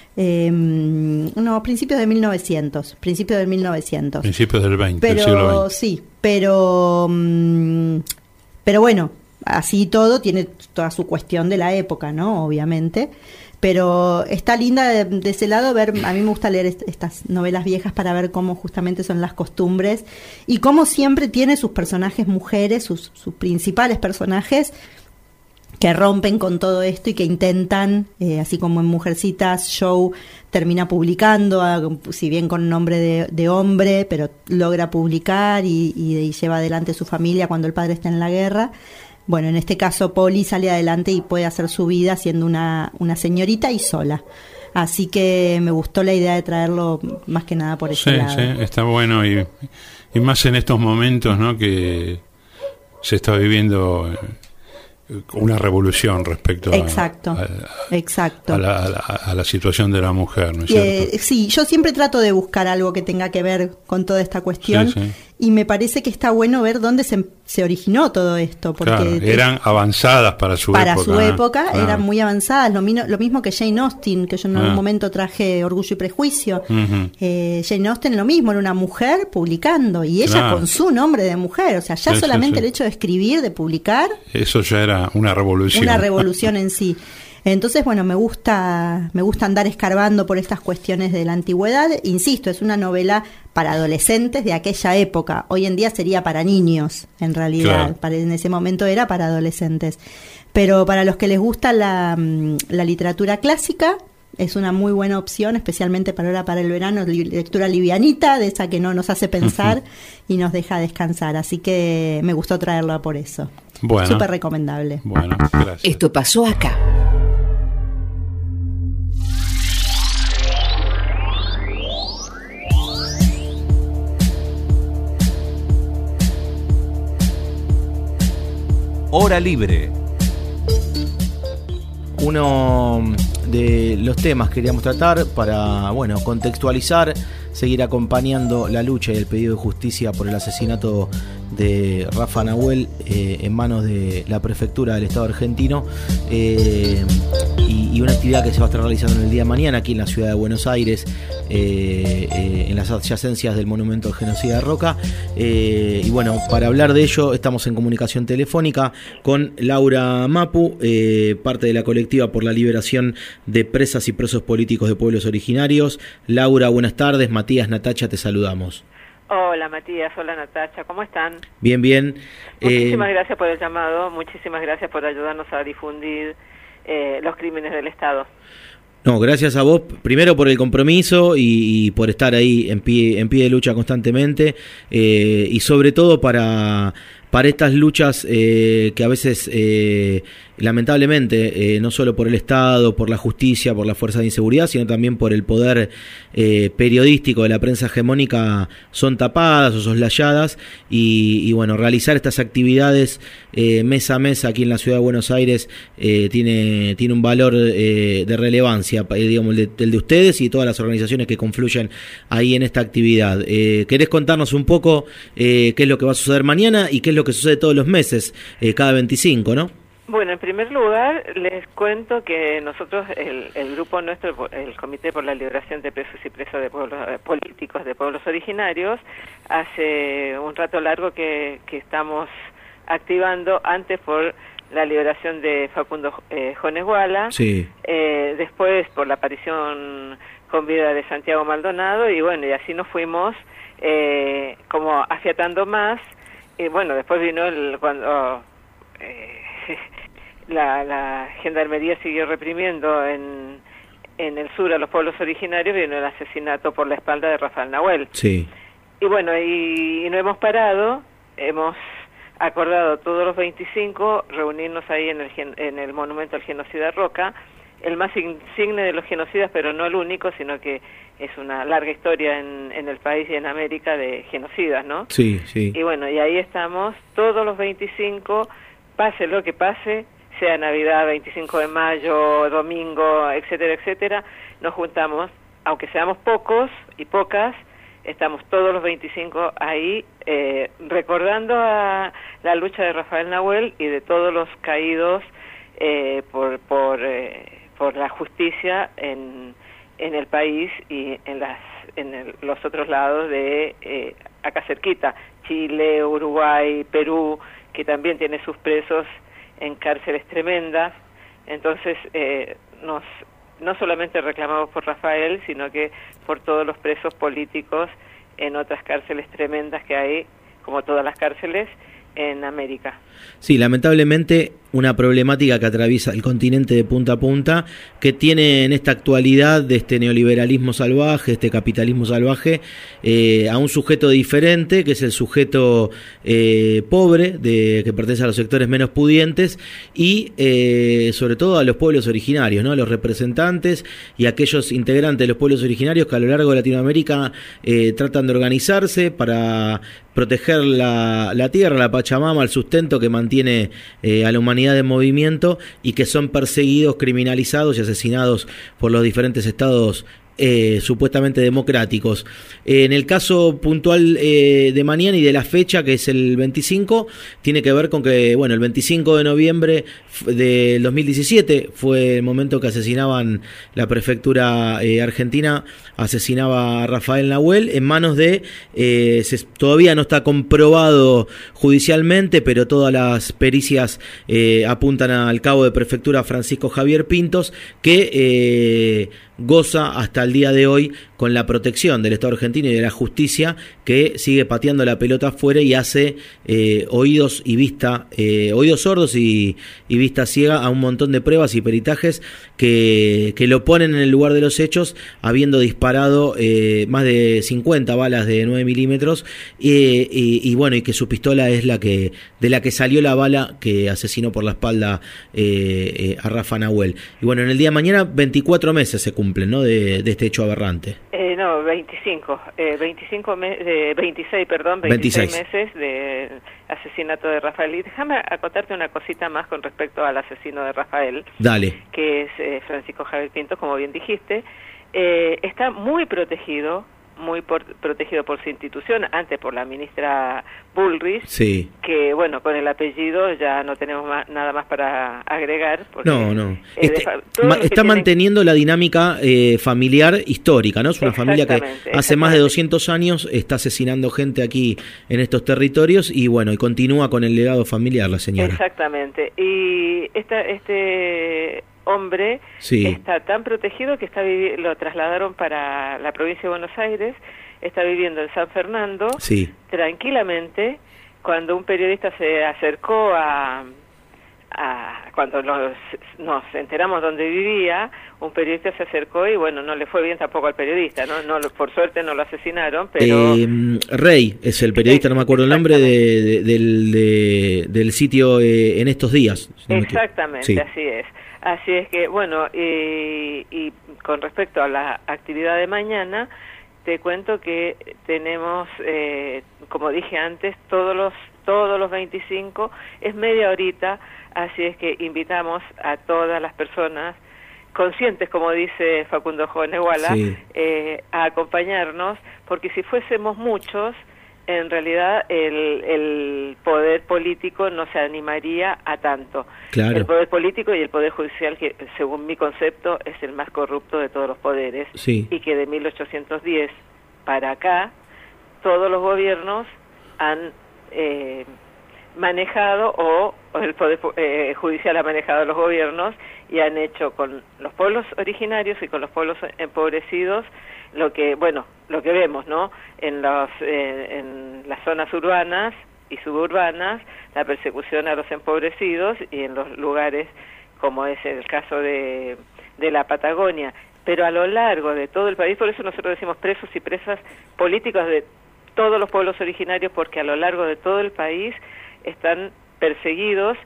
Principios de 1900. Principios del 1900. Principios del 20, del siglo XX. Sí, pero bueno, así todo tiene toda su cuestión de la época, ¿no? Obviamente. Pero está linda de ese lado ver, a mí me gusta leer estas novelas viejas para ver cómo justamente son las costumbres y cómo siempre tiene sus personajes mujeres, sus principales personajes que rompen con todo esto y que intentan, así como en Mujercitas, Joe termina publicando, si bien con nombre de hombre, pero logra publicar y lleva adelante su familia cuando el padre está en la guerra. Bueno, en este caso Polly sale adelante y puede hacer su vida siendo una señorita y sola. Así que me gustó la idea de traerlo más que nada por ese lado. Sí, está bueno y más en estos momentos, ¿no? Que se está viviendo una revolución respecto exacto. a la situación de la mujer, ¿no es cierto? Sí, yo siempre trato de buscar algo que tenga que ver con toda esta cuestión, sí. Y me parece que está bueno ver dónde se originó todo esto, porque claro, eran avanzadas para su época. Claro. Eran muy avanzadas, lo mismo que Jane Austen, que yo en algún momento traje Orgullo y Prejuicio. Jane Austen lo mismo, era una mujer publicando, y ella con su nombre de mujer, o sea, ya solamente el hecho de escribir, de publicar, eso ya era una revolución. Una revolución en sí. Entonces, bueno, me gusta andar escarbando por estas cuestiones de la antigüedad. Insisto, es una novela para adolescentes de aquella época. Hoy en día sería para niños, en realidad. Claro. En ese momento era para adolescentes. Pero para los que les gusta la literatura clásica, es una muy buena opción, especialmente para el verano, lectura livianita, de esa que no nos hace pensar y nos deja descansar. Así que me gustó traerla por eso. Bueno. Súper recomendable. Bueno, gracias. Esto pasó acá. Hora libre. Uno de los temas que queríamos tratar para, contextualizar, seguir acompañando la lucha y el pedido de justicia por el asesinato de Rafa Nahuel en manos de la prefectura del Estado argentino, y una actividad que se va a estar realizando en el día de mañana aquí en la ciudad de Buenos Aires, en las adyacencias del monumento al genocida de Roca. Y bueno, para hablar de ello estamos en comunicación telefónica con Laura Mapu, parte de la colectiva por la liberación de presas y presos políticos de pueblos originarios. Laura, buenas tardes. Matías, Natacha, te saludamos. Hola Matías, hola Natacha, ¿cómo están? Bien, bien. Muchísimas gracias por el llamado, muchísimas gracias por ayudarnos a difundir los crímenes del Estado. No, gracias a vos, primero por el compromiso y por estar ahí en pie de lucha constantemente, y sobre todo para estas luchas que a veces, lamentablemente, no solo por el Estado, por la justicia, por las fuerzas de inseguridad, sino también por el poder periodístico de la prensa hegemónica, son tapadas o soslayadas, y bueno, realizar estas actividades mes a mes aquí en la ciudad de Buenos Aires tiene un valor de relevancia, digamos, el de ustedes y todas las organizaciones que confluyen ahí en esta actividad. ¿Querés contarnos un poco qué es lo que va a suceder mañana y qué es lo que sucede todos los meses, cada 25, ¿no? Bueno, en primer lugar, les cuento que nosotros, el grupo nuestro, el Comité por la Liberación de Presos y Presas de Pueblos Políticos de Pueblos Originarios, hace un rato largo que estamos activando, antes por la liberación de Facundo Jones Guala, sí. Después por la aparición con vida de Santiago Maldonado, y bueno, y así nos fuimos como afiatando más. Y bueno, después vino cuando la gendarmería siguió reprimiendo en el sur a los pueblos originarios, vino el asesinato por la espalda de Rafael Nahuel. Sí. Y bueno, y no hemos parado, hemos acordado todos los 25 reunirnos ahí en el monumento al genocida Roca, el más insigne de los genocidas, pero no el único, sino que es una larga historia en el país y en América de genocidas, ¿no? Sí, sí. Y bueno, y ahí estamos todos los 25, pase lo que pase, sea Navidad, 25 de mayo, domingo, etcétera, etcétera, nos juntamos, aunque seamos pocos y pocas, estamos todos los 25 ahí recordando a la lucha de Rafael Nahuel y de todos los caídos por la justicia en el país y en los otros lados de acá cerquita, Chile, Uruguay, Perú, que también tiene sus presos en cárceles tremendas. Entonces no solamente reclamamos por Rafael, sino que por todos los presos políticos en otras cárceles tremendas que hay, como todas las cárceles en América. Sí, lamentablemente una problemática que atraviesa el continente de punta a punta, que tiene en esta actualidad de este neoliberalismo salvaje, este capitalismo salvaje, a un sujeto diferente, que es el sujeto pobre, que pertenece a los sectores menos pudientes, y sobre todo a los pueblos originarios, ¿no? A los representantes y aquellos integrantes de los pueblos originarios que a lo largo de Latinoamérica tratan de organizarse para proteger la tierra, la Pachamama, Pachamama, al sustento que mantiene a la humanidad en movimiento y que son perseguidos, criminalizados y asesinados por los diferentes estados supuestamente democráticos. En el caso puntual de mañana y de la fecha, que es el 25, tiene que ver con que, bueno, el 25 de noviembre del 2017 fue el momento que asesinaban la prefectura argentina, asesinaba a Rafael Nahuel en manos de, todavía no está comprobado judicialmente, pero todas las pericias apuntan al cabo de prefectura Francisco Javier Pintos, que goza hasta el día de hoy con la protección del Estado argentino y de la justicia, que sigue pateando la pelota afuera y hace oídos sordos y vista ciega a un montón de pruebas y peritajes que lo ponen en el lugar de los hechos, habiendo disparado más de 50 balas de 9 milímetros y bueno, y que su pistola es de la que salió la bala que asesinó por la espalda a Rafa Nahuel. Y bueno, en el día de mañana 24 meses se cumplen, ¿no?, de este hecho aberrante. No, 26 meses de asesinato de Rafael. Y déjame acotarte una cosita más con respecto al asesino de Rafael. Dale. Que es Francisco Javier Pintos, como bien dijiste. Está muy protegido por su institución, antes por la ministra Bullrich, sí, que bueno, con el apellido ya no tenemos nada más para agregar. Porque, no. Está manteniendo la dinámica familiar histórica, ¿no? Es una familia que hace más de 200 años está asesinando gente aquí en estos territorios y bueno, y continúa con el legado familiar la señora. Exactamente. Y este hombre está tan protegido que lo trasladaron para la provincia de Buenos Aires, está viviendo en San Fernando, tranquilamente. Cuando un periodista se acercó cuando nos enteramos dónde vivía, un periodista se acercó y bueno, no le fue bien tampoco al periodista, no por suerte no lo asesinaron, pero... Rey es el periodista, no me acuerdo el nombre del sitio En Estos Días. Exactamente, así es que, bueno, y con respecto a la actividad de mañana, te cuento que tenemos, como dije antes, todos los 25, es media horita, así es que invitamos a todas las personas conscientes, como dice Facundo Joneguala, a acompañarnos, porque si fuésemos muchos, en realidad el poder político no se animaría a tanto. Claro. El poder político y el poder judicial, que según mi concepto es el más corrupto de todos los poderes, y que de 1810 para acá todos los gobiernos han manejado, o el poder judicial ha manejado los gobiernos y han hecho con los pueblos originarios y con los pueblos empobrecidos lo que vemos, ¿no? En las zonas urbanas y suburbanas, la persecución a los empobrecidos, y en los lugares como es el caso de la Patagonia, pero a lo largo de todo el país. Por eso nosotros decimos presos y presas políticos de todos los pueblos originarios, porque a lo largo de todo el país están perseguidos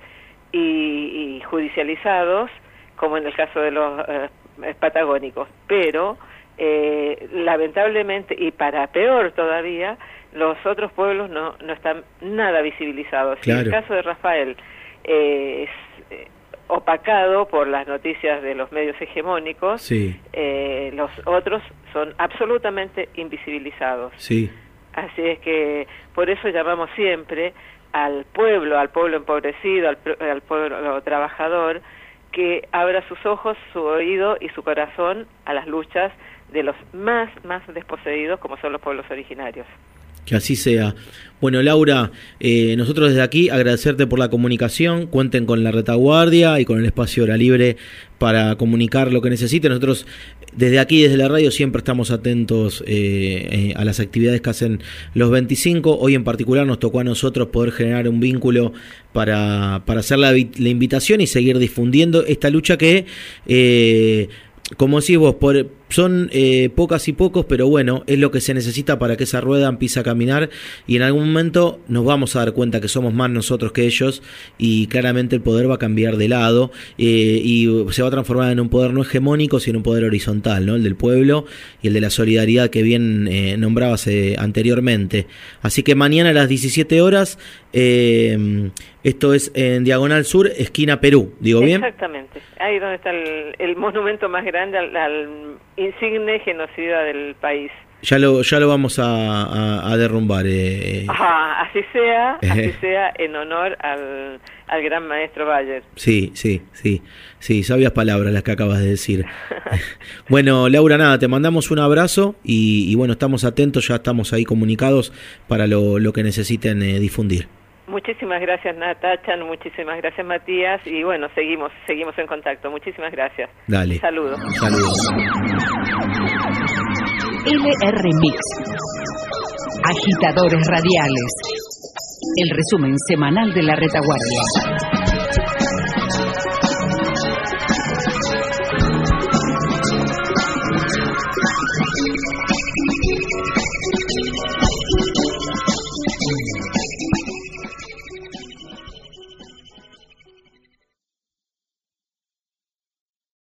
y judicializados, como en el caso de los patagónicos, pero lamentablemente, y para peor todavía, los otros pueblos no están nada visibilizados. Claro. El caso de Rafael es opacado por las noticias de los medios hegemónicos, los otros son absolutamente invisibilizados. Así es que por eso llamamos siempre al pueblo empobrecido, al pueblo trabajador, que abra sus ojos, su oído y su corazón a las luchas de los más desposeídos, como son los pueblos originarios. Que así sea. Bueno, Laura, nosotros desde aquí agradecerte por la comunicación. Cuenten con la retaguardia y con el espacio Hora Libre para comunicar lo que necesiten. Nosotros desde aquí, desde la radio, siempre estamos atentos a las actividades que hacen los 25. Hoy en particular nos tocó a nosotros poder generar un vínculo para hacer la invitación y seguir difundiendo esta lucha que, como decís vos, Son pocas y pocos, pero bueno, es lo que se necesita para que esa rueda empiece a caminar, y en algún momento nos vamos a dar cuenta que somos más nosotros que ellos, y claramente el poder va a cambiar de lado, y se va a transformar en un poder no hegemónico, sino un poder horizontal, ¿no? El del pueblo y el de la solidaridad que bien nombrabas anteriormente. Así que mañana a las 17 horas, esto es en Diagonal Sur, esquina Perú, ¿digo bien? Exactamente, ahí donde está el monumento más grande al insigne genocida del país. Ya lo vamos a derrumbar. Así sea en honor al gran maestro Bayer. Sí, sabias palabras las que acabas de decir. Bueno, Laura, nada, te mandamos un abrazo y bueno, estamos atentos, ya estamos ahí comunicados para lo que necesiten difundir. Muchísimas gracias, Natacha, muchísimas gracias, Matías, y bueno, seguimos en contacto. Muchísimas gracias. Dale. Saludos. LR Mix. Agitadores radiales. El resumen semanal de la retaguardia.